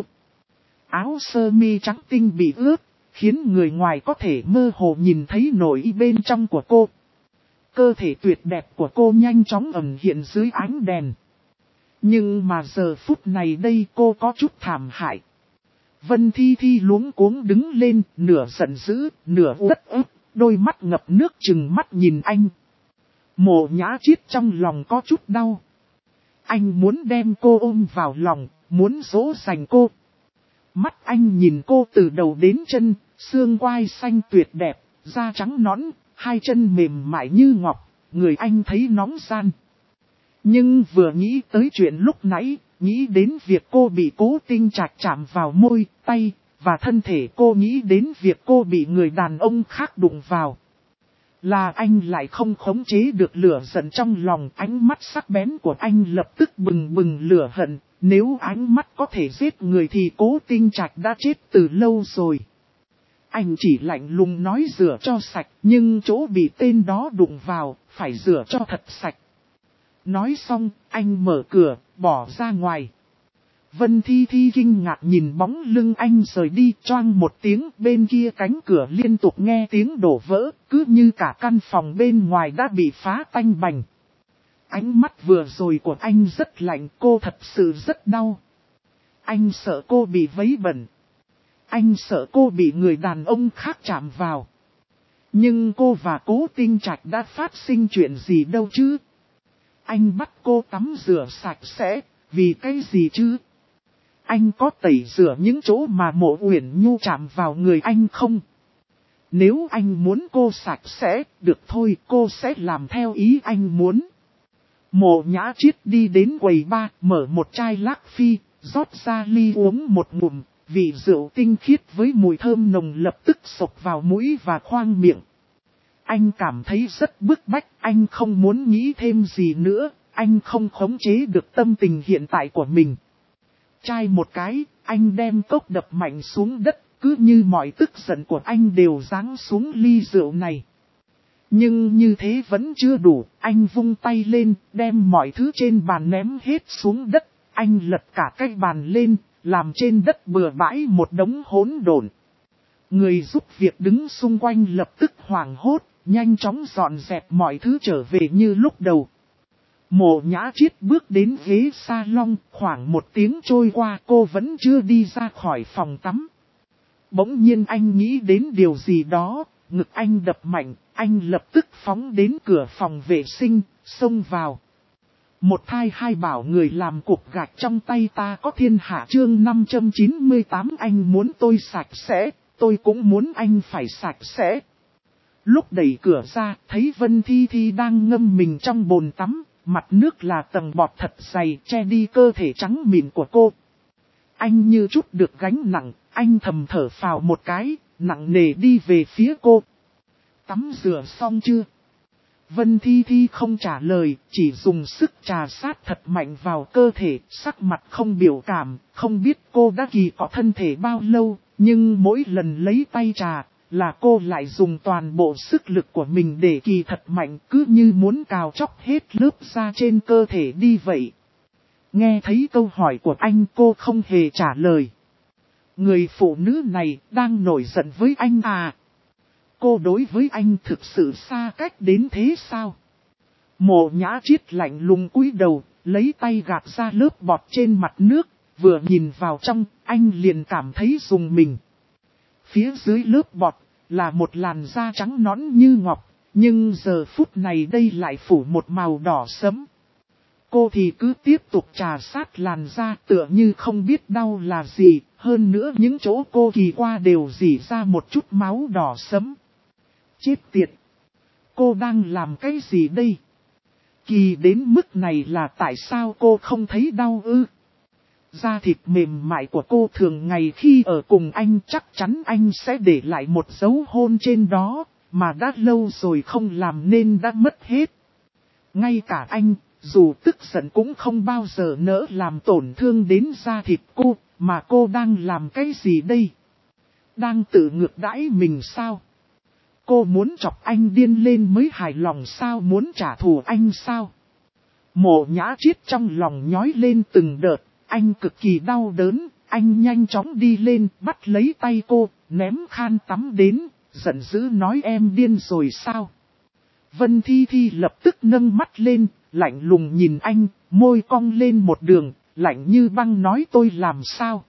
Áo sơ mi trắng tinh bị ướt, khiến người ngoài có thể mơ hồ nhìn thấy nội y bên trong của cô. Cơ thể tuyệt đẹp của cô nhanh chóng ẩn hiện dưới ánh đèn. Nhưng mà giờ phút này đây cô có chút thảm hại. Vân Thi Thi luống cuống đứng lên, nửa giận dữ, nửa uất ức, đôi mắt ngập nước trừng mắt nhìn anh. Mộ Nhã Chiết trong lòng có chút đau. Anh muốn đem cô ôm vào lòng, muốn dỗ dành cô. Mắt anh nhìn cô từ đầu đến chân, xương quai xanh tuyệt đẹp, da trắng nõn, hai chân mềm mại như ngọc, người anh thấy nóng gian. Nhưng vừa nghĩ tới chuyện lúc nãy, nghĩ đến việc cô bị Cố Tinh Trạch chạm vào môi, tay, và thân thể cô, nghĩ đến việc cô bị người đàn ông khác đụng vào. Là anh lại không khống chế được lửa giận trong lòng, ánh mắt sắc bén của anh lập tức bừng bừng lửa hận. Nếu ánh mắt có thể giết người thì Cố Tinh Trạch đã chết từ lâu rồi. Anh chỉ lạnh lùng nói rửa cho sạch, nhưng chỗ bị tên đó đụng vào, phải rửa cho thật sạch. Nói xong, anh mở cửa, bỏ ra ngoài. Vân Thi Thi kinh ngạc nhìn bóng lưng anh rời đi, choang một tiếng, bên kia cánh cửa liên tục nghe tiếng đổ vỡ, cứ như cả căn phòng bên ngoài đã bị phá tanh bành. Ánh mắt vừa rồi của anh rất lạnh, cô thật sự rất đau. Anh sợ cô bị vấy bẩn. Anh sợ cô bị người đàn ông khác chạm vào. Nhưng cô và Cố Tinh Trạch đã phát sinh chuyện gì đâu chứ? Anh bắt cô tắm rửa sạch sẽ, vì cái gì chứ? Anh có tẩy rửa những chỗ mà Mộ Uyển Nhu chạm vào người anh không? Nếu anh muốn cô sạch sẽ, được thôi, cô sẽ làm theo ý anh muốn. Mộ Nhã Chiết đi đến quầy bar, mở một chai Lác Phi, rót ra ly uống một ngụm, vị rượu tinh khiết với mùi thơm nồng lập tức xộc vào mũi và khoang miệng. Anh cảm thấy rất bức bách, anh không muốn nghĩ thêm gì nữa, anh không khống chế được tâm tình hiện tại của mình. Chai một cái, anh đem cốc đập mạnh xuống đất, cứ như mọi tức giận của anh đều giáng xuống ly rượu này. Nhưng như thế vẫn chưa đủ, anh vung tay lên, đem mọi thứ trên bàn ném hết xuống đất, anh lật cả cái bàn lên, làm trên đất bừa bãi một đống hỗn độn. Người giúp việc đứng xung quanh lập tức hoảng hốt, nhanh chóng dọn dẹp mọi thứ trở về như lúc đầu. Mộ Nhã Chiết bước đến ghế salon, khoảng một tiếng trôi qua cô vẫn chưa đi ra khỏi phòng tắm. Bỗng nhiên anh nghĩ đến điều gì đó, ngực anh đập mạnh, anh lập tức phóng đến cửa phòng vệ sinh, xông vào. Một thai hai bảo người làm cục gạch trong tay ta có thiên hạ chương 598 anh muốn tôi sạch sẽ, tôi cũng muốn anh phải sạch sẽ. Lúc đẩy cửa ra, thấy Vân Thi Thi đang ngâm mình trong bồn tắm, mặt nước là tầng bọt thật dày che đi cơ thể trắng mịn của cô. Anh như chút được gánh nặng, anh thầm thở phào một cái, nặng nề đi về phía cô. Tắm rửa xong chưa? Vân Thi Thi không trả lời, chỉ dùng sức trà sát thật mạnh vào cơ thể, sắc mặt không biểu cảm, không biết cô đã kỳ cọ thân thể bao lâu, nhưng mỗi lần lấy tay trà, là cô lại dùng toàn bộ sức lực của mình để kỳ thật mạnh, cứ như muốn cào chóc hết lớp da trên cơ thể đi vậy. Nghe thấy câu hỏi của anh cô không hề trả lời. Người phụ nữ này đang nổi giận với anh à? Cô đối với anh thực sự xa cách đến thế sao? Mộ Nhã Chiết lạnh lùng cúi đầu, lấy tay gạt ra lớp bọt trên mặt nước, vừa nhìn vào trong, anh liền cảm thấy rùng mình. Phía dưới lớp bọt, là một làn da trắng nõn như ngọc, nhưng giờ phút này đây lại phủ một màu đỏ sẫm. Cô thì cứ tiếp tục trà sát làn da tựa như không biết đau là gì, hơn nữa những chỗ cô kỳ qua đều rỉ ra một chút máu đỏ sẫm. Chết tiệt! Cô đang làm cái gì đây? Kỳ đến mức này là tại sao cô không thấy đau ư? Da thịt mềm mại của cô thường ngày khi ở cùng anh chắc chắn anh sẽ để lại một dấu hôn trên đó, mà đã lâu rồi không làm nên đã mất hết. Ngay cả anh, dù tức giận cũng không bao giờ nỡ làm tổn thương đến da thịt cô, mà cô đang làm cái gì đây? Đang tự ngược đãi mình sao? Cô muốn chọc anh điên lên mới hài lòng sao, muốn trả thù anh sao? Mộ Nhã Chiết trong lòng nhói lên từng đợt, anh cực kỳ đau đớn, anh nhanh chóng đi lên, bắt lấy tay cô, ném khăn tắm đến, giận dữ nói em điên rồi sao? Vân Thi Thi lập tức nâng mắt lên, lạnh lùng nhìn anh, môi cong lên một đường, lạnh như băng nói tôi làm sao?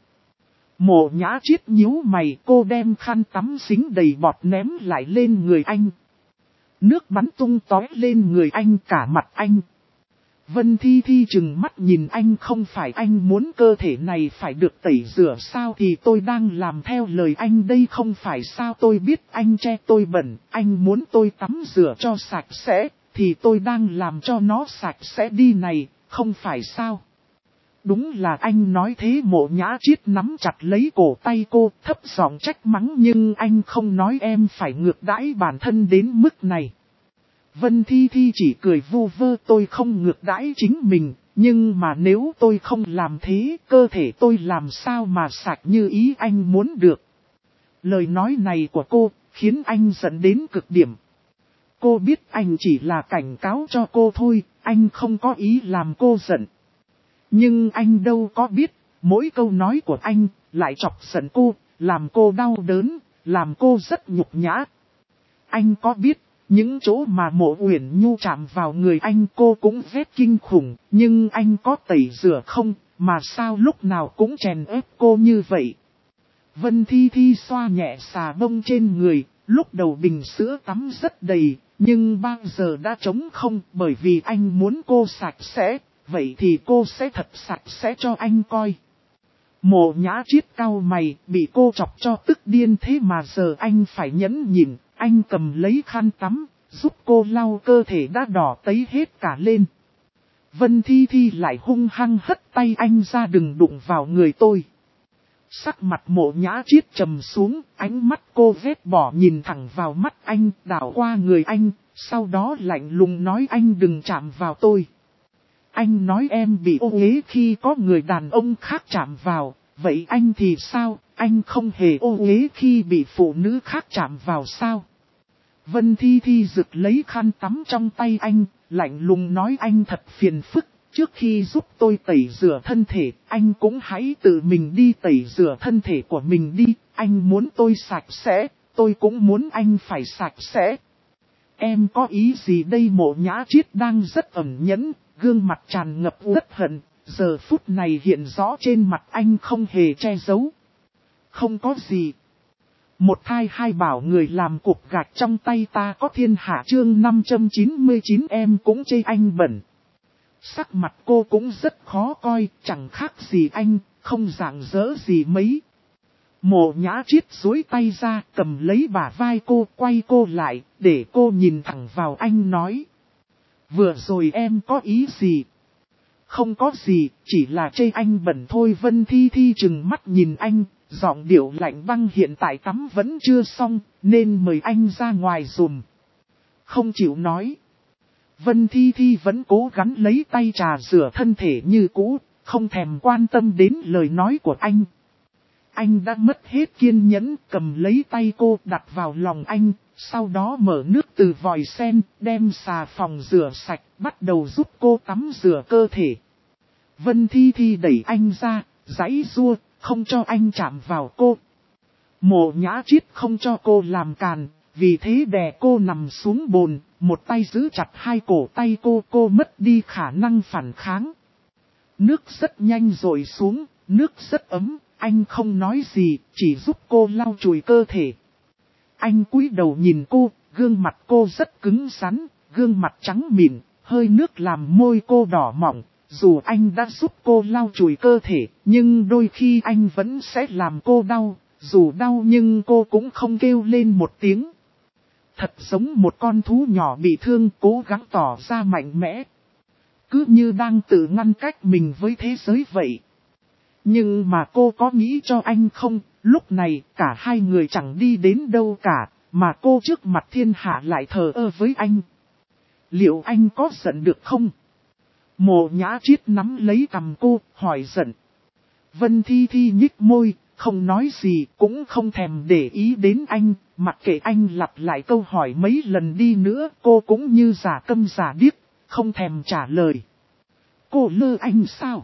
Mộ Nhã Chiết nhíu mày, cô đem khăn tắm dính đầy bọt ném lại lên người anh. Nước bắn tung tóe lên người anh, cả mặt anh. Vân Thi Thi trừng mắt nhìn anh, không phải anh muốn cơ thể này phải được tẩy rửa sao, thì tôi đang làm theo lời anh đây không phải sao, tôi biết anh che tôi bẩn, anh muốn tôi tắm rửa cho sạch sẽ, thì tôi đang làm cho nó sạch sẽ đi này, không phải sao. Đúng là anh nói thế. Mộ Nhã Chiết nắm chặt lấy cổ tay cô, thấp giọng trách mắng, nhưng anh không nói em phải ngược đãi bản thân đến mức này. Vân Thi Thi chỉ cười vu vơ, tôi không ngược đãi chính mình, nhưng mà nếu tôi không làm thế, cơ thể tôi làm sao mà sạch như ý anh muốn được. Lời nói này của cô, khiến anh giận đến cực điểm. Cô biết anh chỉ là cảnh cáo cho cô thôi, anh không có ý làm cô giận. Nhưng anh đâu có biết, mỗi câu nói của anh lại chọc giận cô, làm cô đau đớn, làm cô rất nhục nhã. Anh có biết, những chỗ mà Mộ Uyển Nhu chạm vào người anh cô cũng ghét kinh khủng, nhưng anh có tẩy rửa không, mà sao lúc nào cũng chèn ép cô như vậy. Vân Thi Thi xoa nhẹ xà bông trên người, lúc đầu bình sữa tắm rất đầy, nhưng bao giờ đã trống không, bởi vì anh muốn cô sạch sẽ, vậy thì cô sẽ thật sạch sẽ cho anh coi. Mộ Nhã Chiết cau mày, bị cô chọc cho tức điên, thế mà giờ anh phải nhẫn nhịn. Anh cầm lấy khăn tắm, giúp cô lau cơ thể đã đỏ tấy hết cả lên. Vân Thi Thi lại hung hăng hất tay anh ra, đừng đụng vào người tôi. Sắc mặt Mộ Nhã Chiết trầm xuống, ánh mắt cô vết bỏ nhìn thẳng vào mắt anh, đảo qua người anh, sau đó lạnh lùng nói anh đừng chạm vào tôi. Anh nói em bị ô uế khi có người đàn ông khác chạm vào, vậy anh thì sao, anh không hề ô uế khi bị phụ nữ khác chạm vào sao? Vân Thi Thi rực lấy khăn tắm trong tay anh, lạnh lùng nói anh thật phiền phức, trước khi giúp tôi tẩy rửa thân thể, anh cũng hãy tự mình đi tẩy rửa thân thể của mình đi, anh muốn tôi sạch sẽ, tôi cũng muốn anh phải sạch sẽ. Em có ý gì đây? Mộ Nhã Chiết đang rất ẩn nhẫn, gương mặt tràn ngập uất hận, giờ phút này hiện rõ trên mặt anh không hề che giấu. Không có gì. Một thai hai bảo người làm cục gạch trong tay ta có thiên hạ chương 599 em cũng chê anh bẩn. Sắc mặt cô cũng rất khó coi, chẳng khác gì anh, không rạng rỡ gì mấy. Mộ Nhã Chiết duỗi tay ra, cầm lấy bả vai cô, quay cô lại, để cô nhìn thẳng vào anh nói. Vừa rồi em có ý gì? Không có gì, chỉ là chê anh bẩn thôi. Vân Thi Thi trừng mắt nhìn anh, giọng điệu lạnh băng, hiện tại tắm vẫn chưa xong, nên mời anh ra ngoài dùm. Không chịu nói. Vân Thi Thi vẫn cố gắng lấy tay trà rửa thân thể như cũ, không thèm quan tâm đến lời nói của anh. Anh đã mất hết kiên nhẫn, cầm lấy tay cô đặt vào lòng anh, sau đó mở nước từ vòi sen, đem xà phòng rửa sạch, bắt đầu giúp cô tắm rửa cơ thể. Vân Thi Thi đẩy anh ra, giãy giụa, không cho anh chạm vào cô. Mộ Nhã Chiết không cho cô làm càn, vì thế đè cô nằm xuống bồn, một tay giữ chặt hai cổ tay cô mất đi khả năng phản kháng. Nước rất nhanh dội xuống, nước rất ấm, anh không nói gì, chỉ giúp cô lau chùi cơ thể. Anh cúi đầu nhìn cô, gương mặt cô rất cứng rắn, gương mặt trắng mịn, hơi nước làm môi cô đỏ mọng. Dù anh đã giúp cô lau chùi cơ thể, nhưng đôi khi anh vẫn sẽ làm cô đau, dù đau nhưng cô cũng không kêu lên một tiếng. Thật giống một con thú nhỏ bị thương cố gắng tỏ ra mạnh mẽ. Cứ như đang tự ngăn cách mình với thế giới vậy. Nhưng mà cô có nghĩ cho anh không, lúc này cả hai người chẳng đi đến đâu cả, mà cô trước mặt thiên hạ lại thờ ơ với anh. Liệu anh có giận được không? Mộ Nhã Chiết nắm lấy cằm cô, hỏi giận. Vân Thi Thi nhích môi, không nói gì, cũng không thèm để ý đến anh, mặc kệ anh lặp lại câu hỏi mấy lần đi nữa, cô cũng như giả câm giả điếc, không thèm trả lời. Cô lơ anh sao?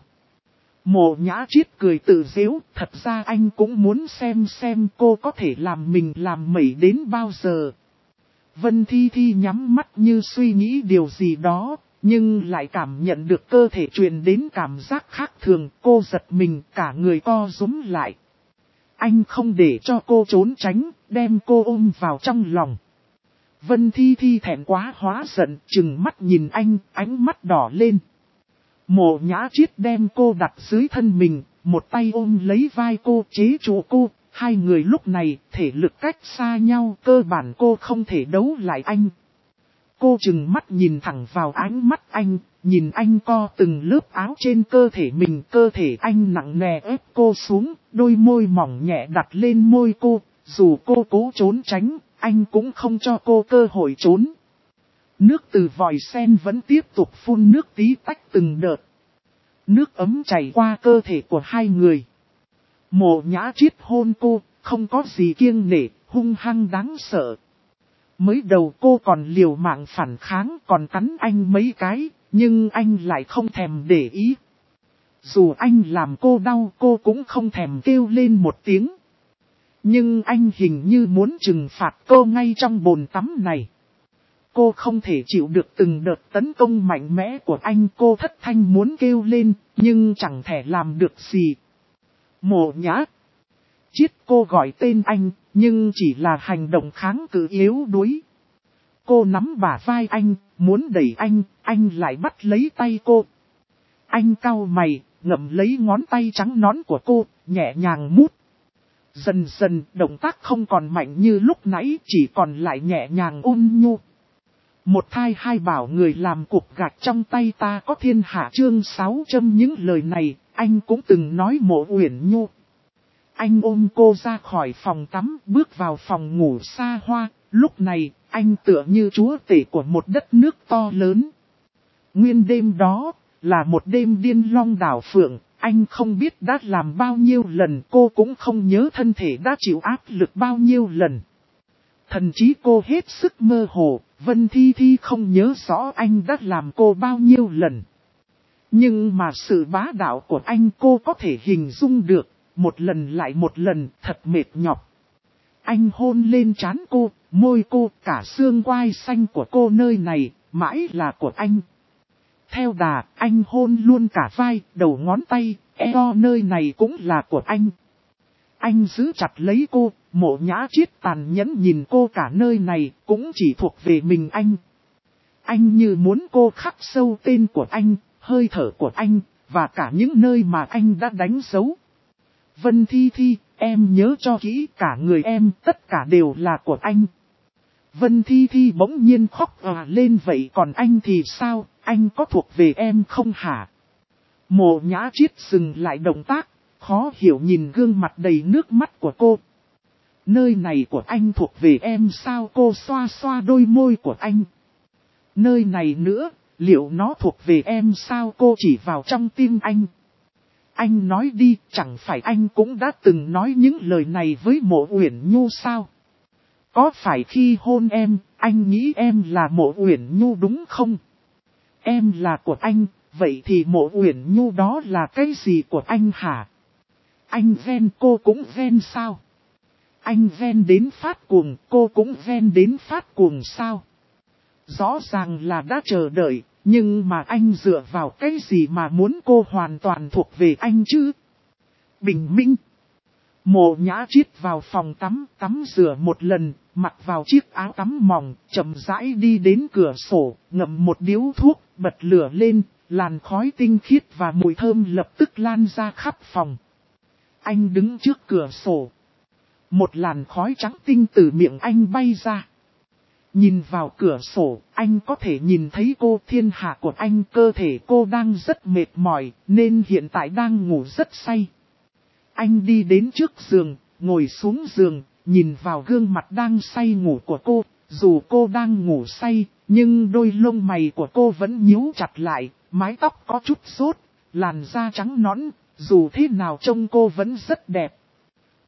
Mộ Nhã Triết cười tự giễu, thật ra anh cũng muốn xem cô có thể làm mình làm mẩy đến bao giờ. Vân Thi Thi nhắm mắt như suy nghĩ điều gì đó, nhưng lại cảm nhận được cơ thể truyền đến cảm giác khác thường, cô giật mình cả người co rúm lại. Anh không để cho cô trốn tránh, đem cô ôm vào trong lòng. Vân Thi Thi thẹn quá hóa giận, trừng mắt nhìn anh, ánh mắt đỏ lên. Mộ Nhã Triết đem cô đặt dưới thân mình, một tay ôm lấy vai cô, chế trụ cô. Hai người lúc này thể lực cách xa nhau, cơ bản cô không thể đấu lại anh. Cô trừng mắt nhìn thẳng vào ánh mắt anh, nhìn anh co từng lớp áo trên cơ thể mình, cơ thể anh nặng nề ép cô xuống, đôi môi mỏng nhẹ đặt lên môi cô, dù cô cố trốn tránh, anh cũng không cho cô cơ hội trốn. Nước từ vòi sen vẫn tiếp tục phun nước tí tách từng đợt. Nước ấm chảy qua cơ thể của hai người. Mộ Nhã Triết hôn cô, không có gì kiêng nể, hung hăng đáng sợ. Mới đầu cô còn liều mạng phản kháng, còn cắn anh mấy cái, nhưng anh lại không thèm để ý. Dù anh làm cô đau, cô cũng không thèm kêu lên một tiếng. Nhưng anh hình như muốn trừng phạt cô ngay trong bồn tắm này. Cô không thể chịu được từng đợt tấn công mạnh mẽ của anh, cô thất thanh muốn kêu lên, nhưng chẳng thể làm được gì. Mộ Nhã Triết, cô gọi tên anh, nhưng chỉ là hành động kháng cự yếu đuối. Cô nắm bả vai anh, muốn đẩy anh lại bắt lấy tay cô. Anh cau mày, ngậm lấy ngón tay trắng nõn của cô, nhẹ nhàng mút. Dần dần, động tác không còn mạnh như lúc nãy, chỉ còn lại nhẹ nhàng ôn nhu. Một thai hai bảo người làm cục gạch trong tay ta có thiên hạ chương 600 những lời này, anh cũng từng nói Mộ Uyển Nhu. Anh ôm cô ra khỏi phòng tắm, bước vào phòng ngủ xa hoa, lúc này, anh tựa như chúa tể của một đất nước to lớn. Nguyên đêm đó, là một đêm điên long đảo phượng, anh không biết đã làm bao nhiêu lần, cô cũng không nhớ thân thể đã chịu áp lực bao nhiêu lần. Thậm chí cô hết sức mơ hồ, Vân Thi Thi không nhớ rõ anh đã làm cô bao nhiêu lần. Nhưng mà sự bá đạo của anh cô có thể hình dung được, một lần lại một lần, thật mệt nhọc. Anh hôn lên trán cô, môi cô, cả xương quai xanh của cô nơi này, mãi là của anh. Theo đà, anh hôn luôn cả vai, đầu ngón tay, eo nơi này cũng là của anh. Anh giữ chặt lấy cô, Mộ Nhã Triết tàn nhẫn nhìn cô, cả nơi này cũng chỉ thuộc về mình anh. Anh như muốn cô khắc sâu tên của anh, hơi thở của anh, và cả những nơi mà anh đã đánh dấu. Vân Thi Thi, em nhớ cho kỹ, cả người em, tất cả đều là của anh. Vân Thi Thi bỗng nhiên khóc lên, vậy còn anh thì sao, anh có thuộc về em không hả? Mộ Nhã Triết dừng lại động tác, khó hiểu nhìn gương mặt đầy nước mắt của cô. Nơi này của anh thuộc về em sao? Cô xoa xoa đôi môi của anh. Nơi này nữa, liệu nó thuộc về em sao? Cô chỉ vào trong tim anh. Anh nói đi, chẳng phải anh cũng đã từng nói những lời này với Mộ Uyển Nhu sao? Có phải khi hôn em, anh nghĩ em là Mộ Uyển Nhu đúng không? Em là của anh, vậy thì Mộ Uyển Nhu đó là cái gì của anh hả? Anh ghen, cô cũng ghen sao? Anh ghen đến phát cuồng, cô cũng ghen đến phát cuồng sao? Rõ ràng là đã chờ đợi, nhưng mà anh dựa vào cái gì mà muốn cô hoàn toàn thuộc về anh chứ? Bình minh. Mộ Nhã Triết vào phòng tắm rửa một lần, mặc vào chiếc áo tắm mỏng, chậm rãi đi đến cửa sổ, ngậm một điếu thuốc, bật lửa lên, làn khói tinh khiết và mùi thơm lập tức lan ra khắp phòng. Anh đứng trước cửa sổ. Một làn khói trắng tinh từ miệng anh bay ra. Nhìn vào cửa sổ, anh có thể nhìn thấy cô, thiên hạ của anh, cơ thể cô đang rất mệt mỏi, nên hiện tại đang ngủ rất say. Anh đi đến trước giường, ngồi xuống giường, nhìn vào gương mặt đang say ngủ của cô, dù cô đang ngủ say, nhưng đôi lông mày của cô vẫn nhíu chặt lại, mái tóc có chút rối, làn da trắng nõn, dù thế nào trông cô vẫn rất đẹp.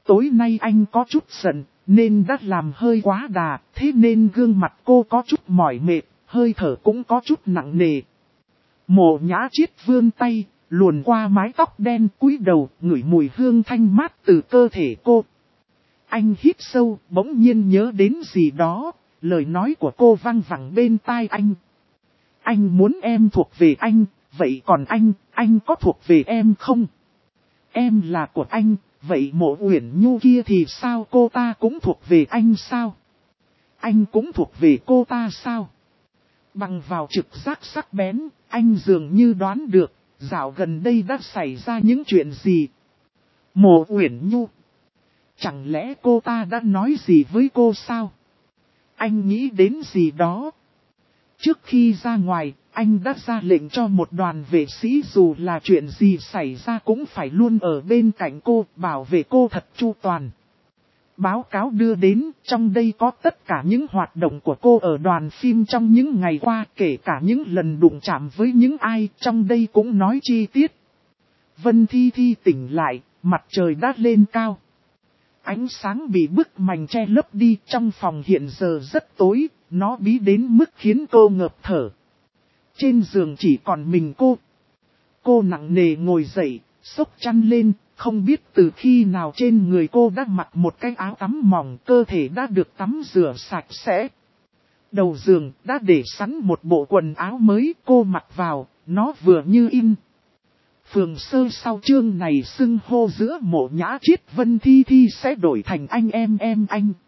Tối nay anh có chút giận, nên đã làm hơi quá đà, thế nên gương mặt cô có chút mỏi mệt, hơi thở cũng có chút nặng nề. Mộ Nhã Chiết vươn tay, luồn qua mái tóc đen cúi đầu, ngửi mùi hương thanh mát từ cơ thể cô. Anh hít sâu, bỗng nhiên nhớ đến gì đó, lời nói của cô vang vẳng bên tai anh. Anh muốn em thuộc về anh, vậy còn anh có thuộc về em không? Em là của anh, vậy Mộ Uyển Nhu kia thì sao, cô ta cũng thuộc về anh sao? Anh cũng thuộc về cô ta sao? Bằng vào trực giác sắc bén, anh dường như đoán được, dạo gần đây đã xảy ra những chuyện gì. Mộ Uyển Nhu, chẳng lẽ cô ta đã nói gì với cô sao? Anh nghĩ đến gì đó. Trước khi ra ngoài, anh đã ra lệnh cho một đoàn vệ sĩ dù là chuyện gì xảy ra cũng phải luôn ở bên cạnh cô, bảo vệ cô thật chu toàn. Báo cáo đưa đến, trong đây có tất cả những hoạt động của cô ở đoàn phim trong những ngày qua, kể cả những lần đụng chạm với những ai, trong đây cũng nói chi tiết. Vân Thi Thi tỉnh lại, mặt trời đã lên cao. Ánh sáng bị bức mành che lấp đi, trong phòng hiện giờ rất tối, nó bí đến mức khiến cô ngợp thở. Trên giường chỉ còn mình cô. Cô nặng nề ngồi dậy, xốc chăn lên, không biết từ khi nào trên người cô đã mặc một cái áo tắm mỏng, cơ thể đã được tắm rửa sạch sẽ. Đầu giường đã để sẵn một bộ quần áo mới, cô mặc vào, nó vừa như in. Phường Sơ sau chương này xưng hô giữa Mộ Nhã Chiết Vân Thi Thi sẽ đổi thành anh em anh.